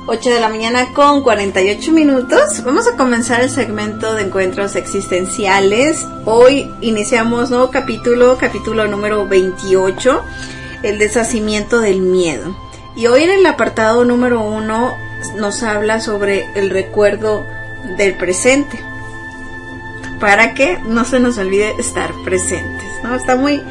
8 de la mañana con 48 minutos. Vamos a comenzar el segmento de encuentros existenciales. Hoy iniciamos nuevo capítulo número 28, el deshacimiento del miedo. Y hoy en el apartado número 1 nos habla sobre el recuerdo del presente, para que no se nos olvide estar presentes, ¿no? Está muy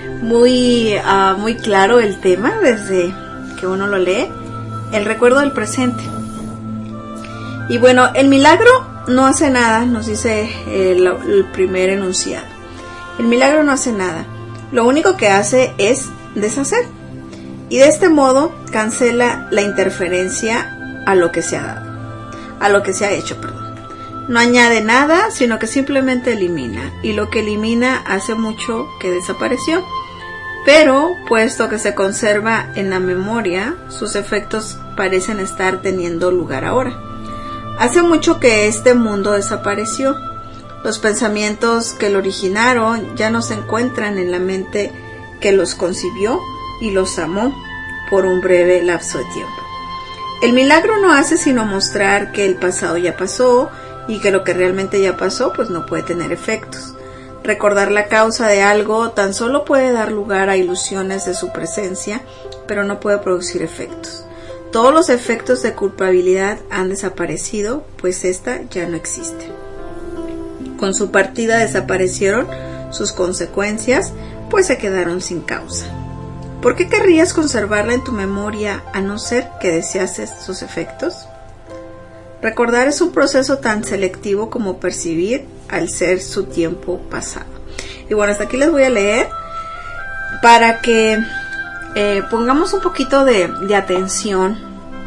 claro el tema desde que uno lo lee. El recuerdo del presente. Y bueno, el milagro no hace nada, nos dice el primer enunciado. El milagro no hace nada. Lo único que hace es deshacer. Y de este modo cancela la interferencia a lo que se ha dado. A lo que se ha hecho, perdón. No añade nada, sino que simplemente elimina. Y lo que elimina hace mucho que desapareció. Pero, puesto que se conserva en la memoria, sus efectos parecen estar teniendo lugar ahora. Hace mucho que este mundo desapareció. Los pensamientos que lo originaron ya no se encuentran en la mente que los concibió y los amó por un breve lapso de tiempo. El milagro no hace sino mostrar que el pasado ya pasó y que lo que realmente ya pasó pues no puede tener efectos. Recordar la causa de algo tan solo puede dar lugar a ilusiones de su presencia, pero no puede producir efectos. Todos los efectos de culpabilidad han desaparecido, pues ésta ya no existe. Con su partida desaparecieron sus consecuencias, pues se quedaron sin causa. ¿Por qué querrías conservarla en tu memoria a no ser que deseases sus efectos? Recordar es un proceso tan selectivo como percibir al ser su tiempo pasado. Y bueno, hasta aquí les voy a leer para que pongamos un poquito de atención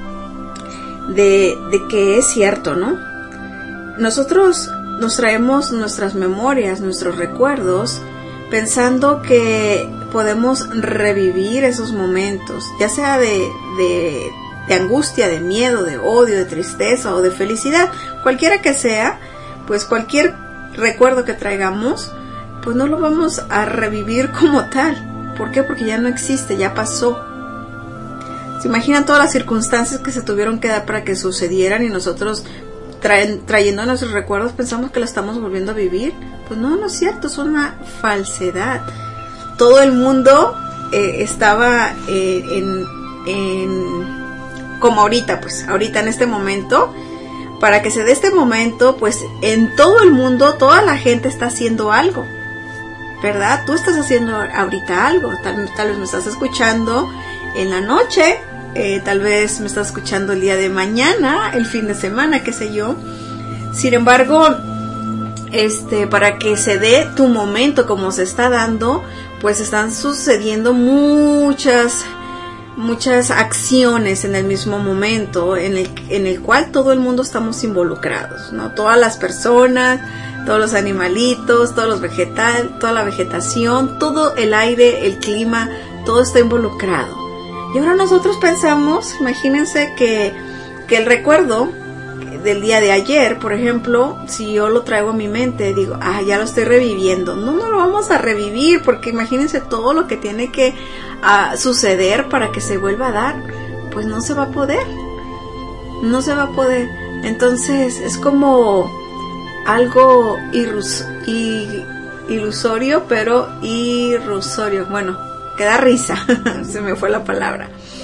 de que es cierto, ¿no? Nosotros nos traemos nuestras memorias, nuestros recuerdos, pensando que podemos revivir esos momentos, ya sea de angustia, de miedo, de odio, de tristeza o de felicidad, cualquiera que sea, pues cualquier recuerdo que traigamos, pues no lo vamos a revivir como tal. ¿Por qué? Porque ya no existe, ya pasó. ¿Se imaginan todas las circunstancias que se tuvieron que dar para que sucedieran y nosotros trayendo nuestros recuerdos pensamos que lo estamos volviendo a vivir? Pues no es cierto, es una falsedad. Todo el mundo estaba como ahorita, pues ahorita en este momento, para que se dé este momento, pues en todo el mundo, toda la gente está haciendo algo, ¿verdad? Tú estás haciendo ahorita algo, tal vez me estás escuchando en la noche, tal vez me estás escuchando el día de mañana, el fin de semana, qué sé yo. Sin embargo, para que se dé tu momento como se está dando, pues están sucediendo muchas acciones en el mismo momento en el cual todo el mundo estamos involucrados, ¿no? Todas las personas, todos los animalitos, toda la vegetación, todo el aire, el clima, todo está involucrado. Y ahora nosotros pensamos, imagínense que el recuerdo del día de ayer, por ejemplo, si yo lo traigo a mi mente, digo, ya lo estoy reviviendo. No lo vamos a revivir, porque imagínense todo lo que tiene que suceder para que se vuelva a dar. Pues no se va a poder. Entonces es como algo ilusorio, pero irrisorio. Bueno, que da risa. Se me fue la palabra.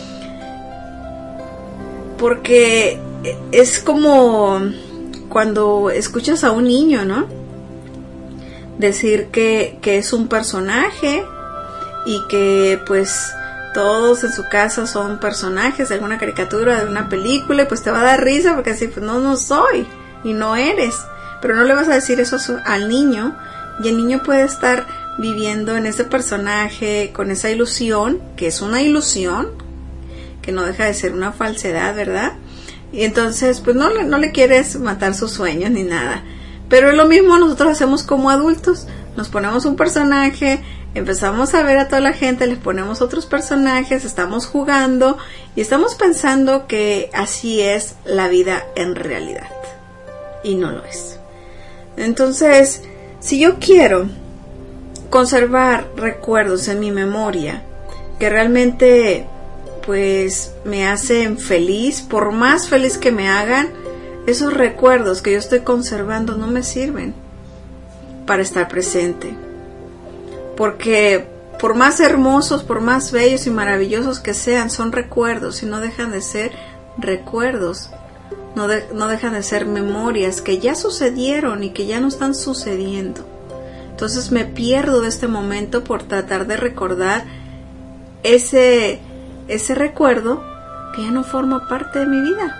Porque es como cuando escuchas a un niño, ¿no? Decir que es un personaje y que pues todos en su casa son personajes de alguna caricatura, de una película, y pues te va a dar risa porque así, pues no soy y no eres. Pero no le vas a decir eso al niño, y el niño puede estar viviendo en ese personaje con esa ilusión, que es una ilusión, que no deja de ser una falsedad, ¿verdad? Y entonces pues no le quieres matar sus sueños ni nada. Pero es lo mismo nosotros hacemos como adultos, nos ponemos un personaje, empezamos a ver a toda la gente, les ponemos otros personajes, estamos jugando y estamos pensando que así es la vida en realidad, y no lo es. Entonces, si yo quiero conservar recuerdos en mi memoria que realmente pues me hacen feliz. Por más feliz que me hagan, esos recuerdos que yo estoy conservando no me sirven para estar presente. Porque por más hermosos, por más bellos y maravillosos que sean, son recuerdos y no dejan de ser recuerdos. No dejan de ser memorias que ya sucedieron y que ya no están sucediendo. Entonces me pierdo de este momento por tratar de recordar ese recuerdo que ya no forma parte de mi vida.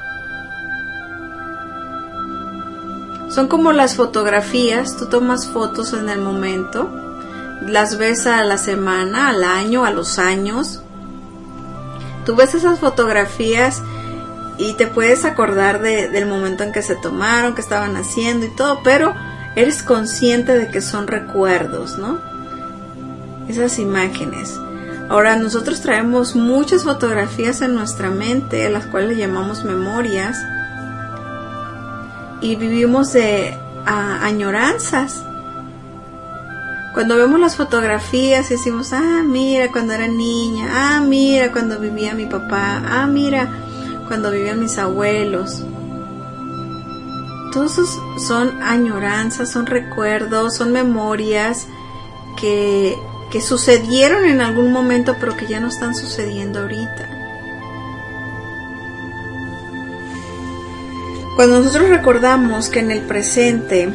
Son como las fotografías. Tú tomas fotos en el momento, las ves a la semana, al año, a los años. Tú ves esas fotografías y te puedes acordar del momento en que se tomaron, que estaban haciendo y todo, pero eres consciente de que son recuerdos, ¿no? Esas imágenes. Ahora, nosotros traemos muchas fotografías en nuestra mente, las cuales llamamos memorias, y vivimos de añoranzas. Cuando vemos las fotografías y decimos, mira cuando era niña, mira cuando vivía mi papá, mira cuando vivían mis abuelos. Todos esos son añoranzas, son recuerdos, son memorias que sucedieron en algún momento, pero que ya no están sucediendo ahorita. Cuando nosotros recordamos que en el presente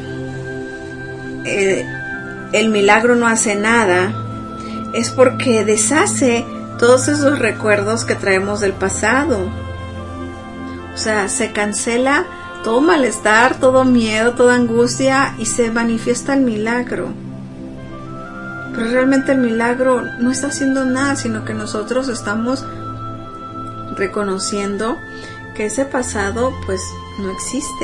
el milagro no hace nada, es porque deshace todos esos recuerdos que traemos del pasado. O sea, se cancela todo malestar, todo miedo, toda angustia y se manifiesta el milagro. Pero realmente el milagro no está haciendo nada, sino que nosotros estamos reconociendo que ese pasado pues no existe.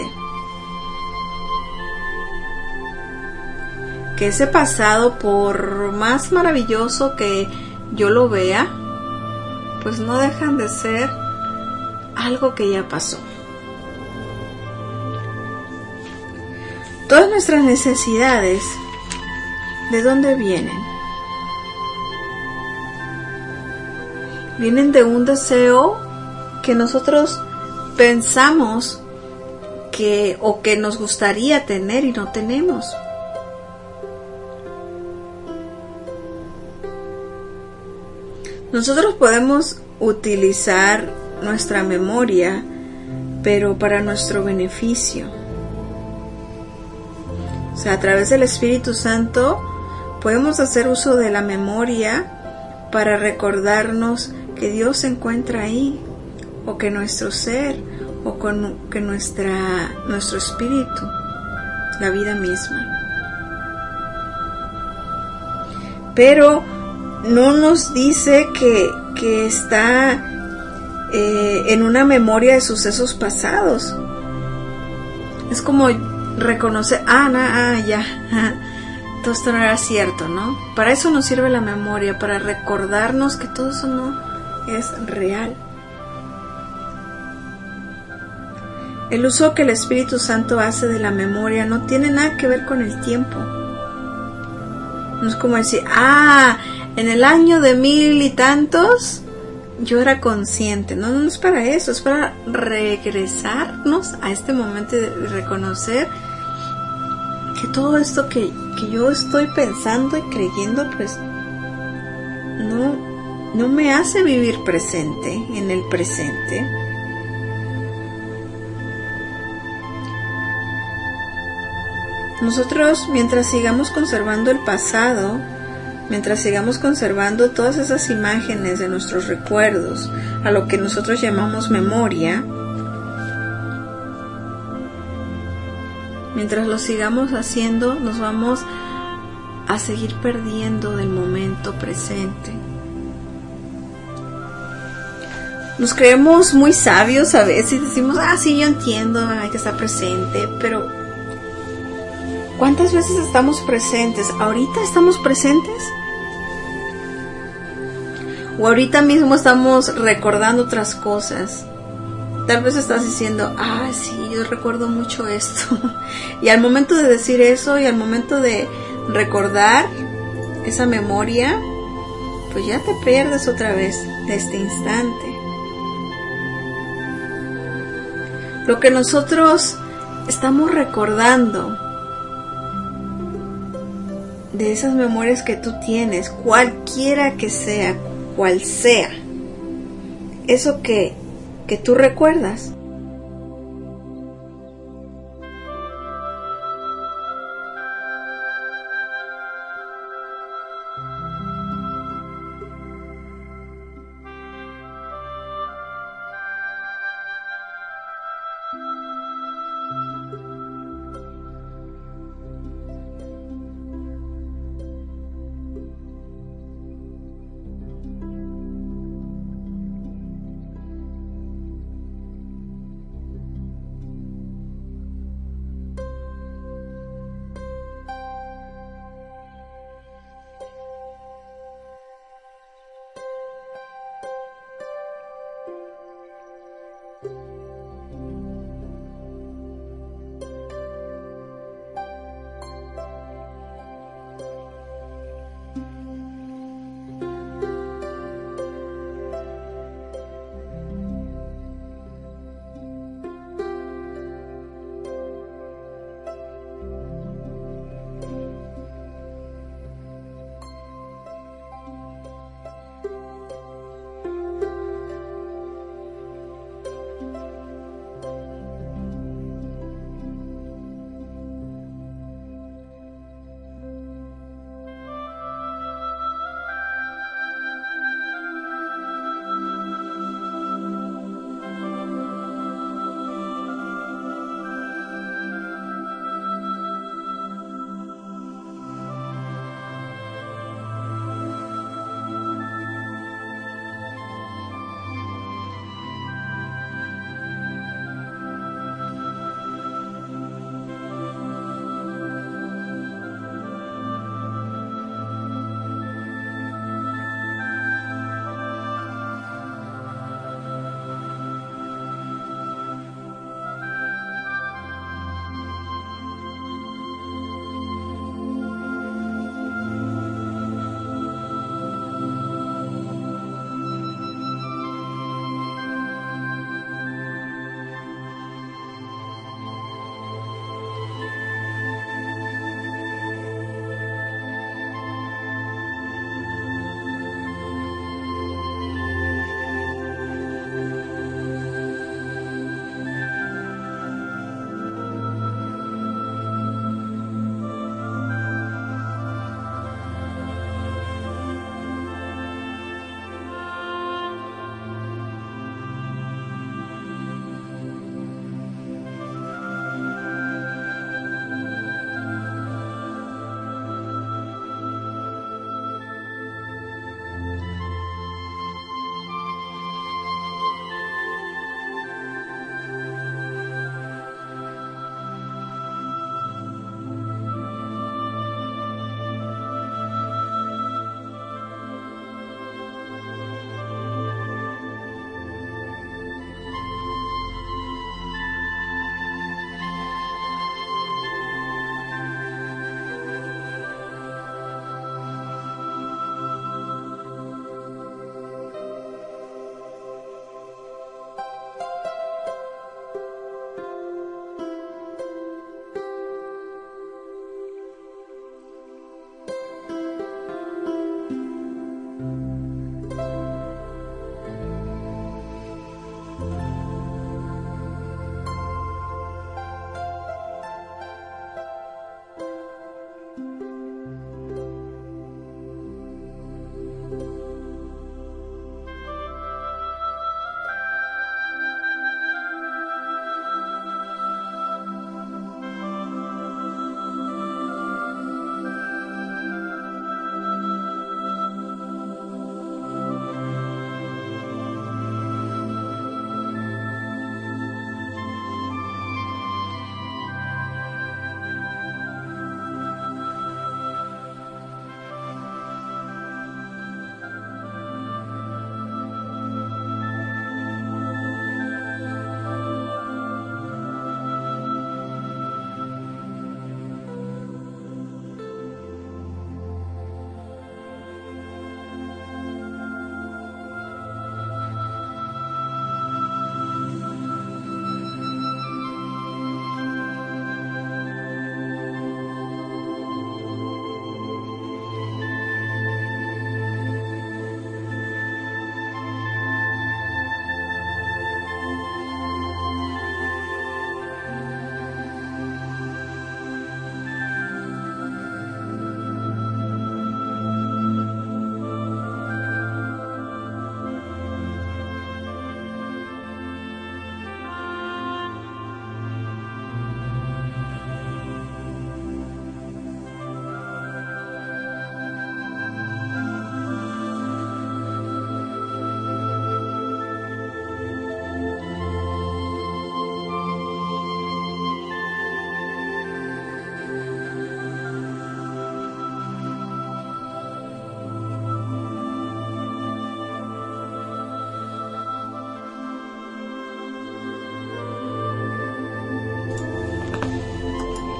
Que ese pasado, por más maravilloso que yo lo vea, pues no dejan de ser algo que ya pasó. Todas nuestras necesidades, ¿de dónde vienen? Vienen de un deseo que nosotros pensamos que nos gustaría tener y no tenemos. Nosotros podemos utilizar nuestra memoria, pero para nuestro beneficio. O sea, a través del Espíritu Santo podemos hacer uso de la memoria para recordarnos que Dios se encuentra ahí, o que nuestro ser, o que nuestro espíritu, la vida misma. Pero no nos dice que está en una memoria de sucesos pasados. Es como reconocer, todo esto no era cierto, ¿no? Para eso nos sirve la memoria, para recordarnos que todo eso no es real. El uso que el Espíritu Santo hace de la memoria no tiene nada que ver con el tiempo. No es como decir, en el año de 1000 y tantos yo era consciente. No es para eso, es para regresarnos a este momento de reconocer que todo esto que yo estoy pensando y creyendo, pues no me hace vivir presente, en el presente. Nosotros, mientras sigamos conservando el pasado, mientras sigamos conservando todas esas imágenes de nuestros recuerdos, a lo que nosotros llamamos memoria, mientras lo sigamos haciendo, nos vamos a seguir perdiendo del momento presente. Nos creemos muy sabios a veces y decimos, sí, yo entiendo, hay que estar presente, pero ¿cuántas veces estamos presentes? ¿Ahorita estamos presentes? ¿O ahorita mismo estamos recordando otras cosas? Tal vez estás diciendo, sí, yo recuerdo mucho esto. Y al momento de decir eso y al momento de recordar esa memoria, pues ya te pierdes otra vez de este instante. lo que nosotros estamos recordando de esas memorias que tú tienes, cualquiera que sea, cual sea, eso que tú recuerdas,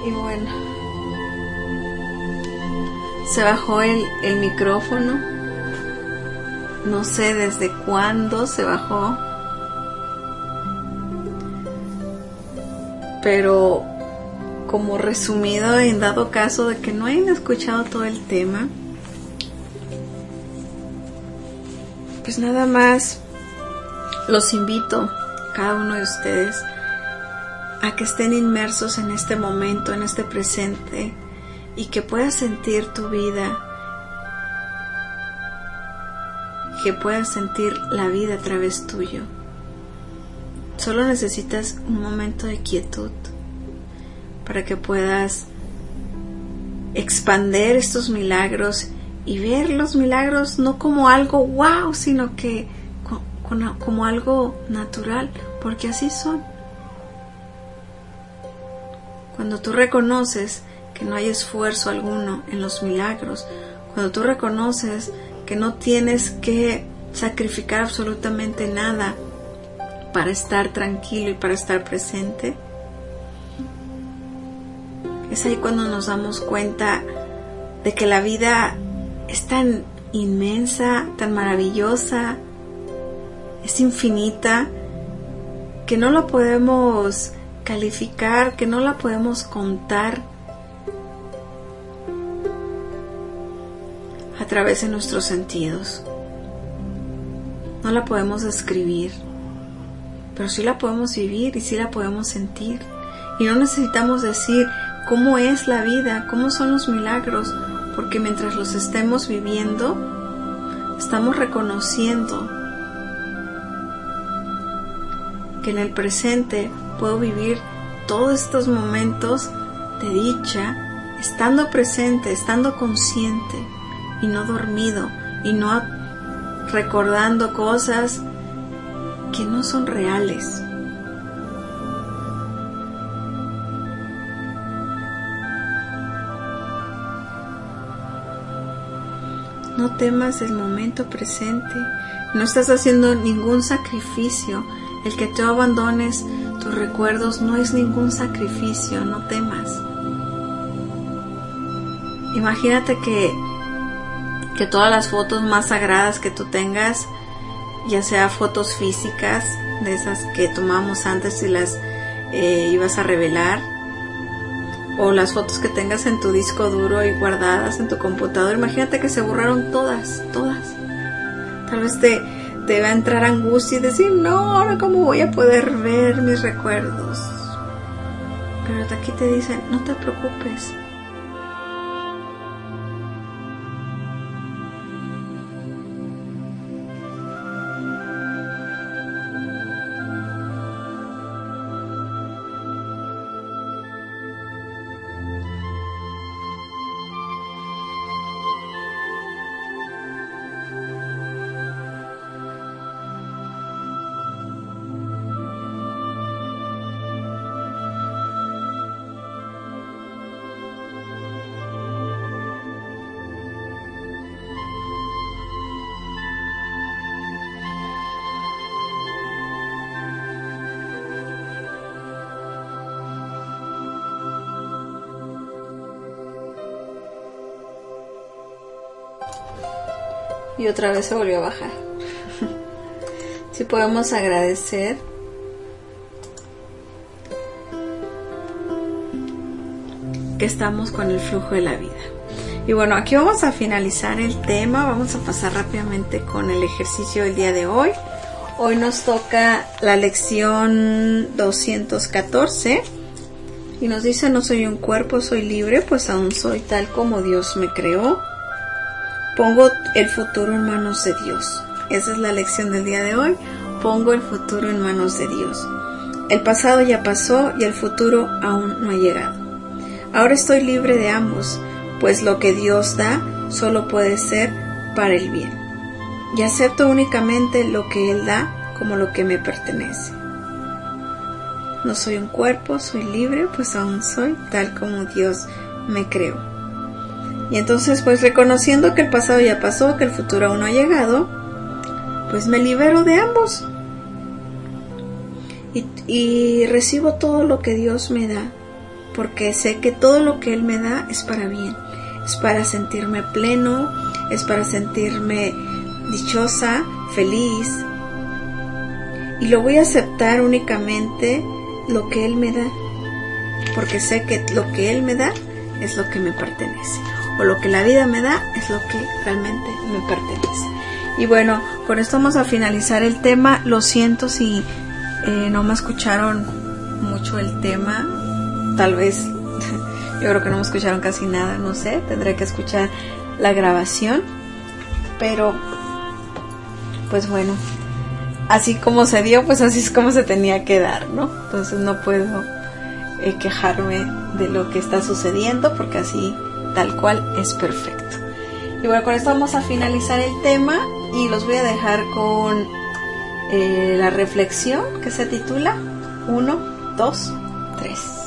Y bueno, se bajó el micrófono. No sé desde cuándo se bajó, pero como resumido, en dado caso de que no hayan escuchado todo el tema, pues nada más los invito, cada uno de ustedes, a que estén inmersos en este momento, en este presente, y que puedas sentir tu vida, que puedas sentir la vida a través tuyo. Solo necesitas un momento de quietud para que puedas expander estos milagros y ver los milagros no como algo wow, sino que como algo natural, porque así son. Cuando tú reconoces que no hay esfuerzo alguno en los milagros, cuando tú reconoces que no tienes que sacrificar absolutamente nada para estar tranquilo y para estar presente, es ahí cuando nos damos cuenta de que la vida es tan inmensa, tan maravillosa, es infinita, que no la podemos calificar, que no la podemos contar a través de nuestros sentidos. No la podemos describir, pero sí la podemos vivir y sí la podemos sentir. Y no necesitamos decir cómo es la vida, cómo son los milagros, porque mientras los estemos viviendo, estamos reconociendo que en el presente puedo vivir todos estos momentos de dicha, estando presente, estando consciente y no dormido, y no recordando cosas que no son reales. No temas el momento presente. No estás haciendo ningún sacrificio. El que tú abandones tus recuerdos no es ningún sacrificio. No temas. Imagínate que todas las fotos más sagradas que tú tengas, ya sea fotos físicas, de esas que tomamos antes y las ibas a revelar, o las fotos que tengas en tu disco duro y guardadas en tu computadora, imagínate que se borraron todas. Tal vez te va a entrar angustia y decir, no, ahora cómo voy a poder ver mis recuerdos. Pero aquí te dicen, no te preocupes. Y otra vez se volvió a bajar. Si podemos agradecer que estamos con el flujo de la vida. Y bueno, aquí vamos a finalizar el tema. Vamos a pasar rápidamente con el ejercicio del día de hoy. Hoy nos toca la lección 214 y nos dice: no soy un cuerpo, soy libre, pues aún soy tal como Dios me creó. Pongo el futuro en manos de Dios. Esa es la lección del día de hoy. Pongo el futuro en manos de Dios. El pasado ya pasó y el futuro aún no ha llegado. Ahora estoy libre de ambos, pues lo que Dios da solo puede ser para el bien. Y acepto únicamente lo que Él da como lo que me pertenece. No soy un cuerpo, soy libre, pues aún soy tal como Dios me creó. Y entonces, pues reconociendo que el pasado ya pasó, que el futuro aún no ha llegado, pues me libero de ambos. Y recibo todo lo que Dios me da, porque sé que todo lo que Él me da es para bien, es para sentirme pleno, es para sentirme dichosa, feliz, y lo voy a aceptar únicamente lo que Él me da, porque sé que lo que Él me da es lo que me pertenece, o lo que la vida me da es lo que realmente me pertenece. Y bueno, con esto vamos a finalizar el tema. Lo siento si no me escucharon mucho el tema, tal vez yo creo que no me escucharon casi nada, no sé, tendré que escuchar la grabación, pero pues bueno, así como se dio, pues así es como se tenía que dar, ¿no? Entonces no puedo quejarme de lo que está sucediendo, porque así tal cual es perfecto. Y bueno, con esto vamos a finalizar el tema y los voy a dejar con la reflexión que se titula 1, 2, 3.